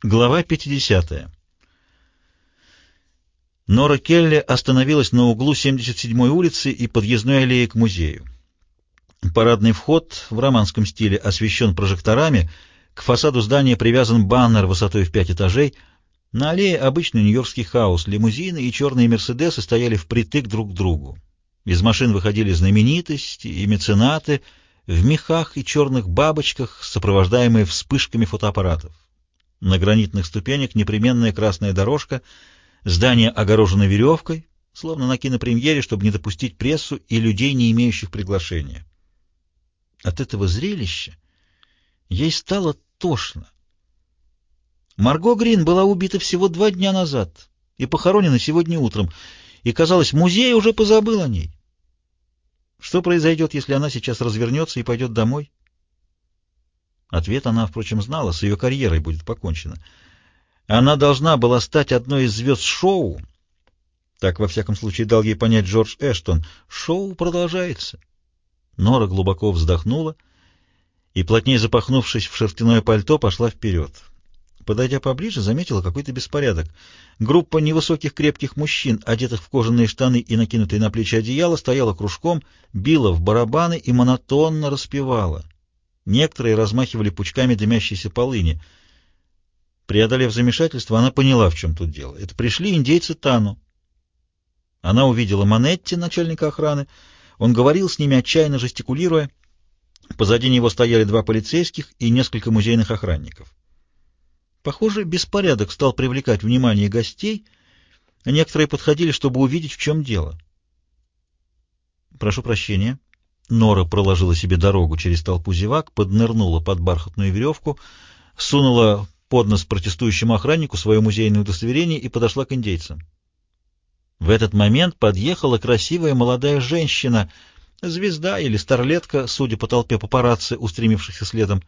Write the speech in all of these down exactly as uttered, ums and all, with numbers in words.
Глава пятидесятая. Нора Келли остановилась на углу семьдесят седьмой улицы и подъездной аллеи к музею. Парадный вход в романском стиле освещен прожекторами, к фасаду здания привязан баннер высотой в пять этажей. На аллее обычный нью-йоркский хаос, лимузины и черные «Мерседесы» стояли впритык друг к другу. Из машин выходили знаменитости и меценаты в мехах и черных бабочках, сопровождаемые вспышками фотоаппаратов. На гранитных ступенях непременная красная дорожка, здание огорожено веревкой, словно на кинопремьере, чтобы не допустить прессу и людей, не имеющих приглашения. От этого зрелища ей стало тошно. Марго Грин была убита всего два дня назад и похоронена сегодня утром, и, казалось, музей уже позабыл о ней. Что произойдет, если она сейчас развернется и пойдет домой? Ответ она, впрочем, знала, с ее карьерой будет покончено. Она должна была стать одной из звезд шоу, так, во всяком случае, дал ей понять Джордж Эштон. Шоу продолжается. Нора глубоко вздохнула и, плотнее запахнувшись в шерстяное пальто, пошла вперед. Подойдя поближе, заметила какой-то беспорядок. Группа невысоких крепких мужчин, одетых в кожаные штаны и накинутые на плечи одеяла, стояла кружком, била в барабаны и монотонно распевала. Некоторые размахивали пучками дымящейся полыни. Преодолев замешательство, она поняла, в чем тут дело. Это пришли индейцы Тану. Она увидела Манетти, начальника охраны. Он говорил с ними, отчаянно жестикулируя. Позади него стояли два полицейских и несколько музейных охранников. Похоже, беспорядок стал привлекать внимание гостей, а некоторые подходили, чтобы увидеть, в чем дело. «Прошу прощения». Нора проложила себе дорогу через толпу зевак, поднырнула под бархатную веревку, сунула под нос протестующему охраннику свое музейное удостоверение и подошла к индейцам. В этот момент подъехала красивая молодая женщина, звезда или старлетка, судя по толпе папарацци, устремившихся следом.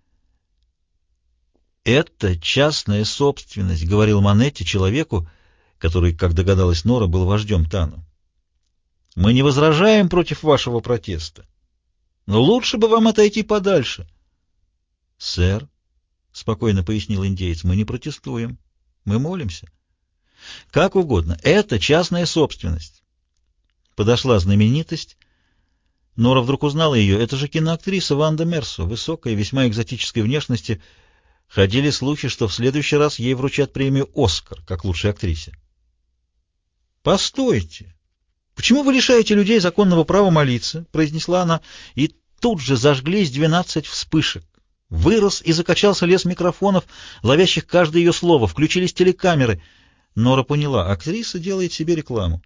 «Это частная собственность», — говорил Манетти человеку, который, как догадалась Нора, был вождем Тану. «Мы не возражаем против вашего протеста, но лучше бы вам отойти подальше». «Сэр», — спокойно пояснил индеец, — «мы не протестуем, мы молимся». «Как угодно, это частная собственность». Подошла знаменитость. Нора вдруг узнала ее. Это же киноактриса Ванда Мерсо, высокой, весьма экзотической внешности. Ходили слухи, что в следующий раз ей вручат премию «Оскар» как лучшей актрисе. «Постойте! Почему вы лишаете людей законного права молиться?» — произнесла она, и тут же зажглись двенадцать вспышек. Вырос и закачался лес микрофонов, ловящих каждое ее слово, включились телекамеры. Нора поняла, актриса делает себе рекламу.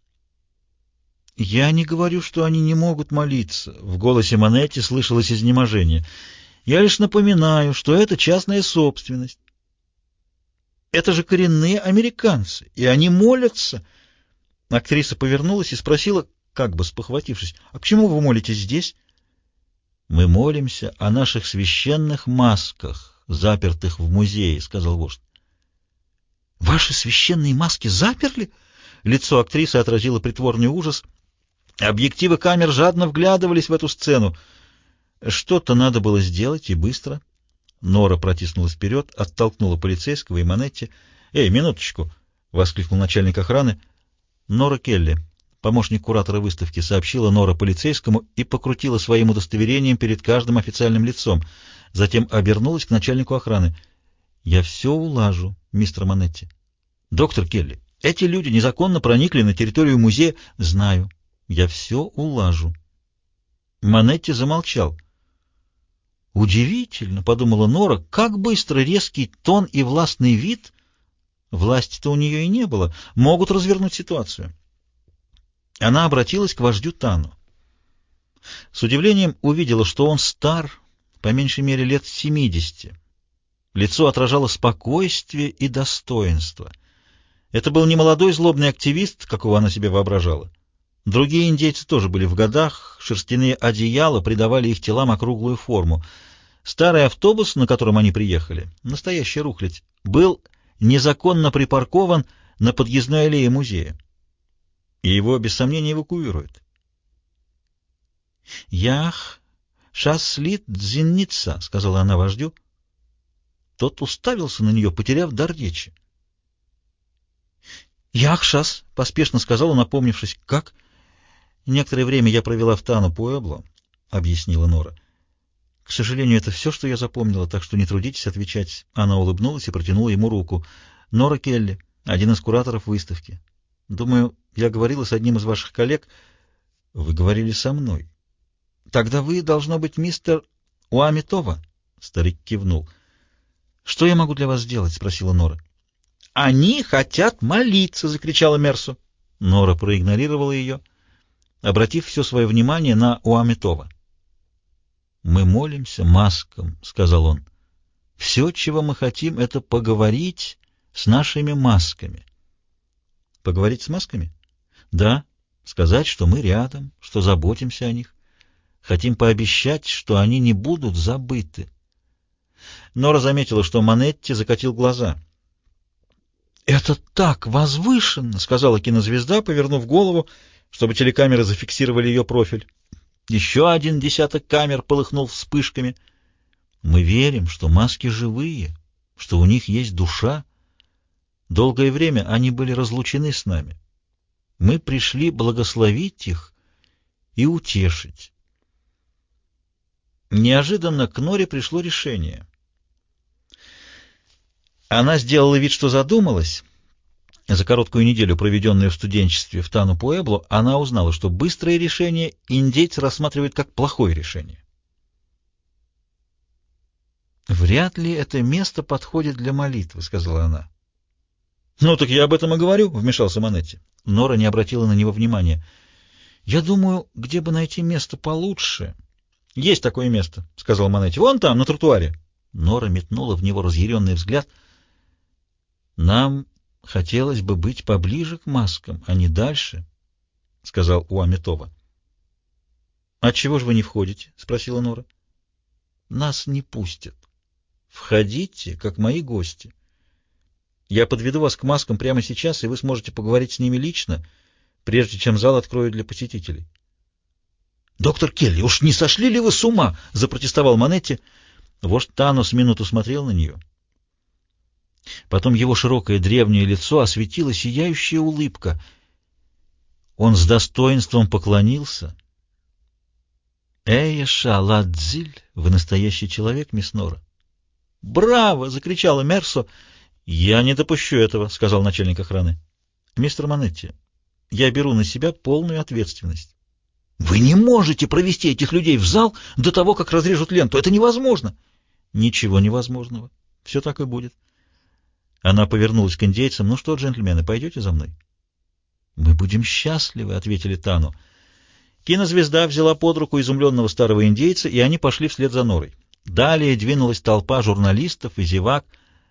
«Я не говорю, что они не могут молиться», — в голосе Манетти слышалось изнеможение. «Я лишь напоминаю, что это частная собственность. Это же коренные американцы, и они молятся». Актриса повернулась и спросила, как бы спохватившись: «А к чему вы молитесь здесь?» «Мы молимся о наших священных масках, запертых в музее», — сказал вождь. «Ваши священные маски заперли?» Лицо актрисы отразило притворный ужас. Объективы камер жадно вглядывались в эту сцену. Что-то надо было сделать, и быстро. Нора протиснулась вперед, оттолкнула полицейского и Манетти. «Эй, минуточку!» — воскликнул начальник охраны. «Нора Келли», помощник куратора выставки, сообщила Нора полицейскому и покрутила своим удостоверением перед каждым официальным лицом. Затем обернулась к начальнику охраны. «Я все улажу, мистер Манетти». «Доктор Келли, эти люди незаконно проникли на территорию музея». «Знаю. Я все улажу». Манетти замолчал. «Удивительно», — подумала Нора, — «как быстро резкий тон и властный вид, власти-то у нее и не было, могут развернуть ситуацию». Она обратилась к вождю Тану. С удивлением увидела, что он стар, по меньшей мере лет семидесяти. Лицо отражало спокойствие и достоинство. Это был не молодой злобный активист, какого она себе воображала. Другие индейцы тоже были в годах, шерстяные одеяла придавали их телам округлую форму. Старый автобус, на котором они приехали, настоящая рухлядь, был незаконно припаркован на подъездной аллее музея. И его, без сомнения, эвакуируют. «Ях, шаслит дзинница», — сказала она вождю. Тот уставился на нее, потеряв дар речи. «Яхшас», — поспешно сказал он, напомнившись. «Как?» «Некоторое время я провела в Тану-Пуэбло», — объяснила Нора. «К сожалению, это все, что я запомнила, так что не трудитесь отвечать». Она улыбнулась и протянула ему руку. «Нора Келли, один из кураторов выставки. Думаю, я говорила с одним из ваших коллег». «Вы говорили со мной». «Тогда вы, должно быть, мистер Уамитова?» Старик кивнул. «Что я могу для вас сделать?» — спросила Нора. «Они хотят молиться!» — закричала Мерсу. Нора проигнорировала ее, обратив все свое внимание на Уамитова. «Мы молимся маскам», — сказал он. «Все, чего мы хотим, — это поговорить с нашими масками». «Поговорить с масками?» «Да, сказать, что мы рядом, что заботимся о них. Хотим пообещать, что они не будут забыты». Нора заметила, что Манетти закатил глаза. «Это так возвышенно!» — сказала кинозвезда, повернув голову, чтобы телекамеры зафиксировали ее профиль. Еще один десяток камер полыхнул вспышками. «Мы верим, что маски живые, что у них есть душа. Долгое время они были разлучены с нами. Мы пришли благословить их и утешить». Неожиданно к Норе пришло решение. Она сделала вид, что задумалась. За короткую неделю, проведенную в студенчестве в Тану-Пуэбло, она узнала, что быстрое решение индейцы рассматривают как плохое решение. «Вряд ли это место подходит для молитвы», — сказала она. «Ну так я об этом и говорю», — вмешался Манетти. Нора не обратила на него внимания. «Я думаю, где бы найти место получше». «Есть такое место», — сказал Манетти. «Вон там, на тротуаре». Нора метнула в него разъяренный взгляд. «Нам хотелось бы быть поближе к маскам, а не дальше», — сказал Уамитова. «Отчего же вы не входите?» — спросила Нора. «Нас не пустят. Входите, как мои гости. Я подведу вас к маскам прямо сейчас, и вы сможете поговорить с ними лично, прежде чем зал откроют для посетителей». «Доктор Келли, уж не сошли ли вы с ума?» — запротестовал Манетти. Вождь Тану с минуту смотрел на нее. Потом его широкое древнее лицо осветила сияющая улыбка. Он с достоинством поклонился. «Эя шаладзиль, вы настоящий человек, мисс Нора». «Браво!» — закричала Мерсо. «Я не допущу этого», — сказал начальник охраны. «Мистер Манетти, я беру на себя полную ответственность». «Вы не можете провести этих людей в зал до того, как разрежут ленту. Это невозможно». «Ничего невозможного. Все так и будет». Она повернулась к индейцам. «Ну что, джентльмены, пойдете за мной?» «Мы будем счастливы», — ответили Тану. Кинозвезда взяла под руку изумленного старого индейца, и они пошли вслед за Норой. Далее двинулась толпа журналистов и зевак.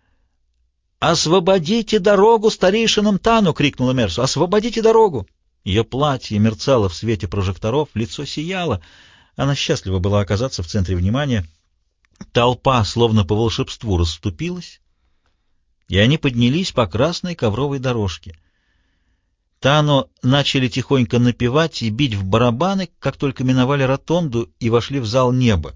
«Освободите дорогу старейшинам Тану!» — крикнула Мерсу. «Освободите дорогу!» Ее платье мерцало в свете прожекторов, лицо сияло. Она счастлива была оказаться в центре внимания. Толпа, словно по волшебству, расступилась, и они поднялись по красной ковровой дорожке. Тано начали тихонько напевать и бить в барабаны, как только миновали ротонду и вошли в зал неба.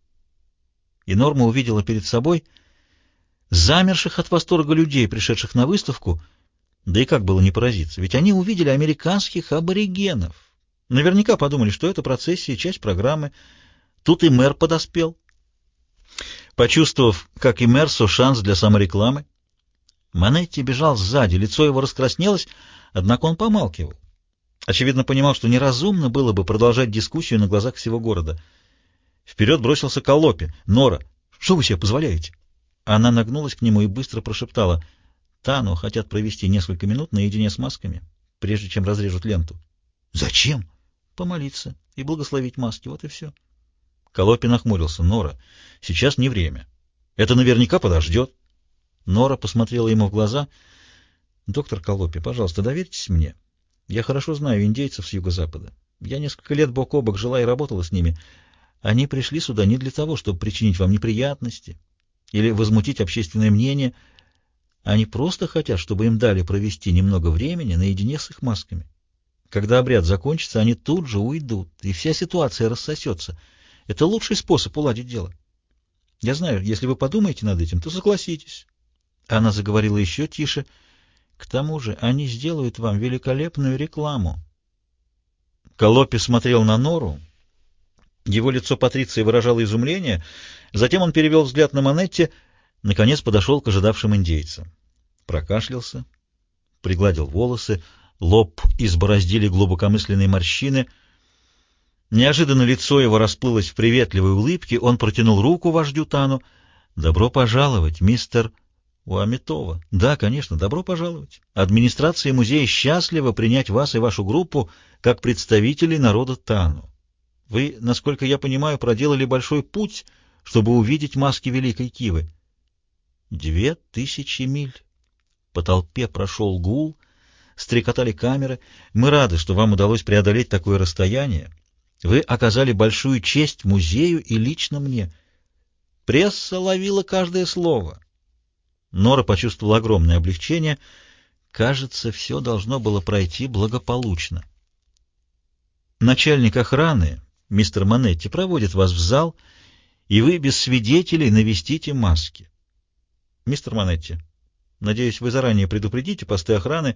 И Норма увидела перед собой замерших от восторга людей, пришедших на выставку. Да и как было не поразиться, ведь они увидели американских аборигенов. Наверняка подумали, что это процессия, часть программы. Тут и мэр подоспел. Почувствовав, как и Мерсо, шанс для саморекламы, Манетти бежал сзади, лицо его раскраснелось, однако он помалкивал. Очевидно, понимал, что неразумно было бы продолжать дискуссию на глазах всего города. Вперед бросился Колопи. «Нора, что вы себе позволяете?» Она нагнулась к нему и быстро прошептала: «Тану хотят провести несколько минут наедине с масками, прежде чем разрежут ленту». «Зачем?» «Помолиться и благословить маски, вот и все». Колопи нахмурился. «Нора, сейчас не время. Это наверняка подождет». Нора посмотрела ему в глаза. «Доктор Колопи, пожалуйста, доверьтесь мне. Я хорошо знаю индейцев с юго-запада. Я несколько лет бок о бок жила и работала с ними. Они пришли сюда не для того, чтобы причинить вам неприятности или возмутить общественное мнение. Они просто хотят, чтобы им дали провести немного времени наедине с их масками. Когда обряд закончится, они тут же уйдут, и вся ситуация рассосется. Это лучший способ уладить дело». Я знаю, если вы подумаете над этим, то согласитесь. Она заговорила еще тише. К тому же они сделают вам великолепную рекламу. Колопи смотрел на Нору. Его лицо Патриции выражало изумление. Затем он перевел взгляд на Манетти, наконец подошел к ожидавшим индейцам. Прокашлялся, пригладил волосы, лоб избороздили глубокомысленные морщины. Неожиданно лицо его расплылось в приветливой улыбке, он протянул руку вождю Тану. «Добро пожаловать, мистер Уаметова». «Да, конечно, добро пожаловать. Администрация музея счастлива принять вас и вашу группу как представителей народа Тану. Вы, насколько я понимаю, проделали большой путь, чтобы увидеть маски Великой Кивы». Две тысячи миль. По толпе прошел гул, стрекотали камеры. Мы рады, что вам удалось преодолеть такое расстояние. Вы оказали большую честь музею и лично мне. Пресса ловила каждое слово. Нора почувствовала огромное облегчение. Кажется, все должно было пройти благополучно. Начальник охраны, мистер Манетти, проводит вас в зал, и вы без свидетелей навестите маски. Мистер Манетти, надеюсь, вы заранее предупредите посты охраны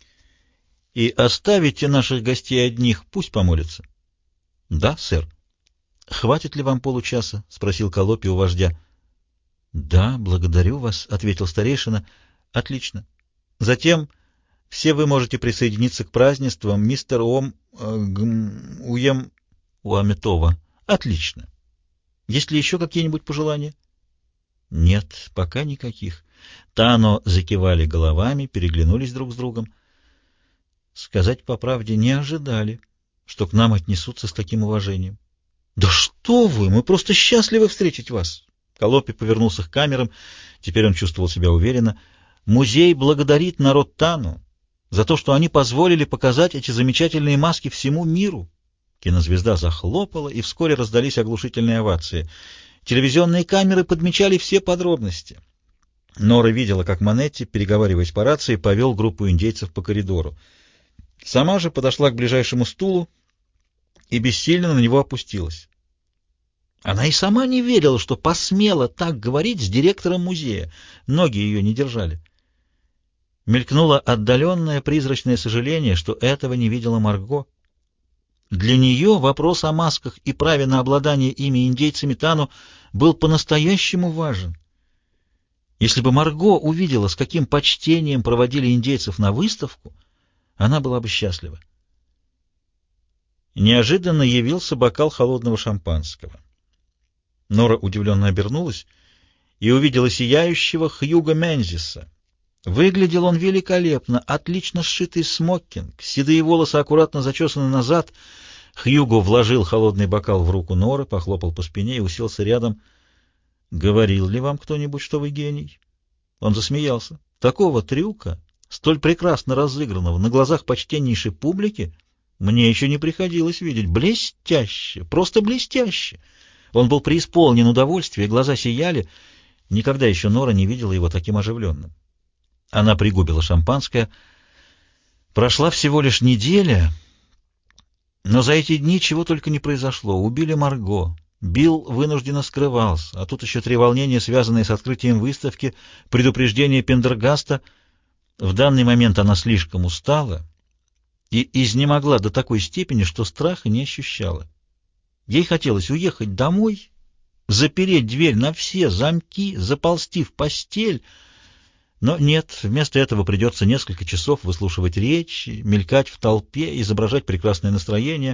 и оставите наших гостей одних, пусть помолятся. — Да, сэр. — Хватит ли вам получаса? — спросил Колопи у вождя. — Да, благодарю вас, — ответил старейшина. — Отлично. Затем все вы можете присоединиться к празднествам мистер Ом... Э, гм, Уем... Уаметова. Отлично. Есть ли еще какие-нибудь пожелания? — Нет, пока никаких. Тано закивали головами, переглянулись друг с другом. Сказать по правде, не ожидали, что к нам отнесутся с таким уважением. — Да что вы! Мы просто счастливы встретить вас! Колопи повернулся к камерам. Теперь он чувствовал себя уверенно. Музей благодарит народ Тану за то, что они позволили показать эти замечательные маски всему миру. Кинозвезда захлопала, и вскоре раздались оглушительные овации. Телевизионные камеры подмечали все подробности. Нора видела, как Манетти, переговариваясь по рации, повел группу индейцев по коридору. Сама же подошла к ближайшему стулу и бессильно на него опустилась. Она и сама не верила, что посмела так говорить с директором музея. Ноги ее не держали. Мелькнуло отдаленное призрачное сожаление, что этого не видела Марго. Для нее вопрос о масках и праве на обладание ими индейцами Тану был по-настоящему важен. Если бы Марго увидела, с каким почтением проводили индейцев на выставку, она была бы счастлива. Неожиданно явился бокал холодного шампанского. Нора удивленно обернулась и увидела сияющего Хьюго Мензиса. Выглядел он великолепно, отлично сшитый смокинг, седые волосы аккуратно зачесаны назад. Хьюго вложил холодный бокал в руку Норы, похлопал по спине и уселся рядом. «Говорил ли вам кто-нибудь, что вы гений?» Он засмеялся. «Такого трюка, столь прекрасно разыгранного на глазах почтеннейшей публики, мне еще не приходилось видеть. Блестяще, просто блестяще!» Он был преисполнен удовольствия, глаза сияли. Никогда еще Нора не видела его таким оживленным. Она пригубила шампанское. Прошла всего лишь неделя, но за эти дни чего только не произошло. Убили Марго. Билл вынужденно скрывался, а тут еще три волнения, связанные с открытием выставки, предупреждение Пендергаста. В данный момент она слишком устала и изнемогла до такой степени, что страха не ощущала. Ей хотелось уехать домой, запереть дверь на все замки, заползти в постель. Но нет, вместо этого придется несколько часов выслушивать речи, мелькать в толпе, изображать прекрасное настроение.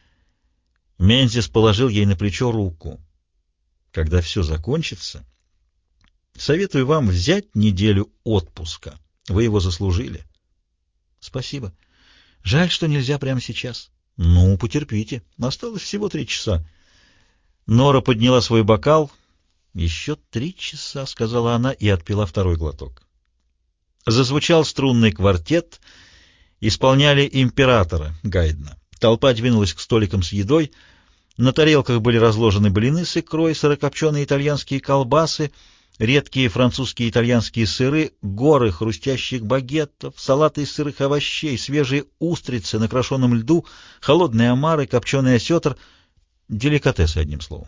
Мензис положил ей на плечо руку. Когда все закончится, советую вам взять неделю отпуска. Вы его заслужили. Спасибо. Жаль, что нельзя прямо сейчас. Ну, потерпите. Осталось всего три часа. Нора подняла свой бокал. Еще три часа, сказала она и отпила второй глоток. Зазвучал струнный квартет. Исполняли императора Гайдна. Толпа двинулась к столикам с едой. На тарелках были разложены блины с икрой, сырокопченые итальянские колбасы, редкие французские и итальянские сыры, горы хрустящих багетов, салаты из сырых овощей, свежие устрицы на крашеном льду, холодные омары, копченый осетр — деликатесы, одним словом.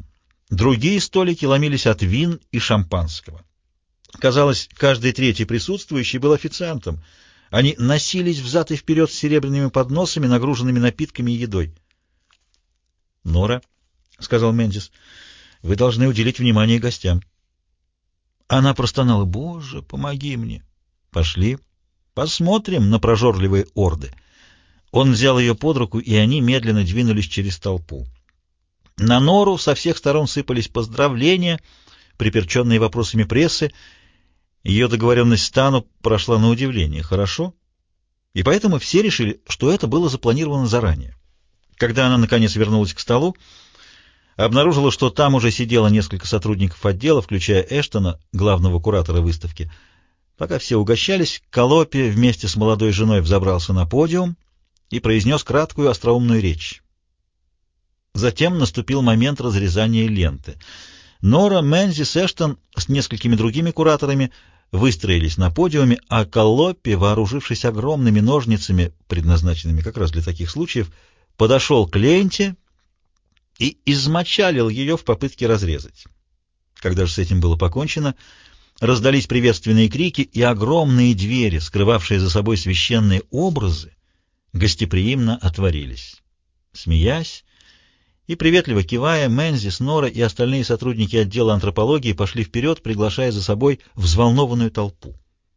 Другие столики ломились от вин и шампанского. Казалось, каждый третий присутствующий был официантом. Они носились взад и вперед с серебряными подносами, нагруженными напитками и едой. — Нора, — сказал Мендис, — вы должны уделить внимание гостям. Она простонала: «Боже, помоги мне!» «Пошли, посмотрим на прожорливые орды». Он взял ее под руку, и они медленно двинулись через толпу. На Нору со всех сторон сыпались поздравления, приперченные вопросами прессы. Ее договоренность с Тану прошла на удивление хорошо, и поэтому все решили, что это было запланировано заранее. Когда она, наконец, вернулась к столу, обнаружила, что там уже сидело несколько сотрудников отдела, включая Эштона, главного куратора выставки. Пока все угощались, Колопи вместе с молодой женой взобрался на подиум и произнес краткую остроумную речь. Затем наступил момент разрезания ленты. Нора, Мензис, Эштон с несколькими другими кураторами выстроились на подиуме, а Колопи, вооружившись огромными ножницами, предназначенными как раз для таких случаев, подошел к ленте и измочалил ее в попытке разрезать. Когда же с этим было покончено, раздались приветственные крики, и огромные двери, скрывавшие за собой священные образы, гостеприимно отворились. Смеясь и приветливо кивая, Мензис, Нора и остальные сотрудники отдела антропологии пошли вперед, приглашая за собой взволнованную толпу.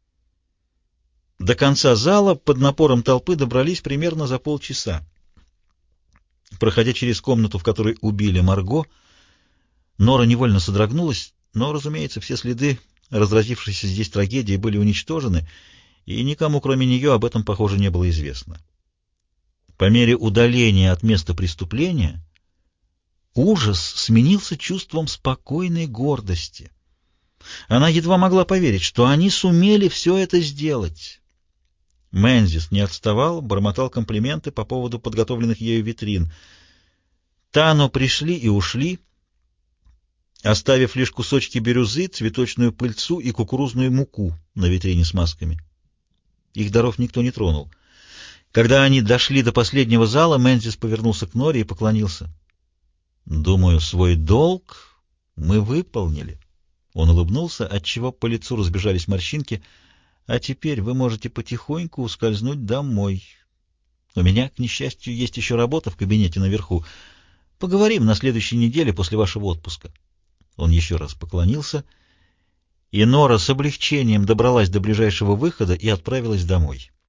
До конца зала под напором толпы добрались примерно за полчаса. Проходя через комнату, в которой убили Марго, Нора невольно содрогнулась, но, разумеется, все следы разразившейся здесь трагедии были уничтожены, и никому, кроме нее, об этом, похоже, не было известно. По мере удаления от места преступления ужас сменился чувством спокойной гордости. Она едва могла поверить, что они сумели все это сделать. Мензис не отставал, бормотал комплименты по поводу подготовленных ею витрин. Тану пришли и ушли, оставив лишь кусочки бирюзы, цветочную пыльцу и кукурузную муку на витрине с масками. Их даров никто не тронул. Когда они дошли до последнего зала, Мензис повернулся к Норе и поклонился. «Думаю, свой долг мы выполнили». Он улыбнулся, отчего по лицу разбежались морщинки. «А теперь вы можете потихоньку ускользнуть домой. У меня, к несчастью, есть еще работа в кабинете наверху. Поговорим на следующей неделе после вашего отпуска». Он еще раз поклонился, и Нора с облегчением добралась до ближайшего выхода и отправилась домой.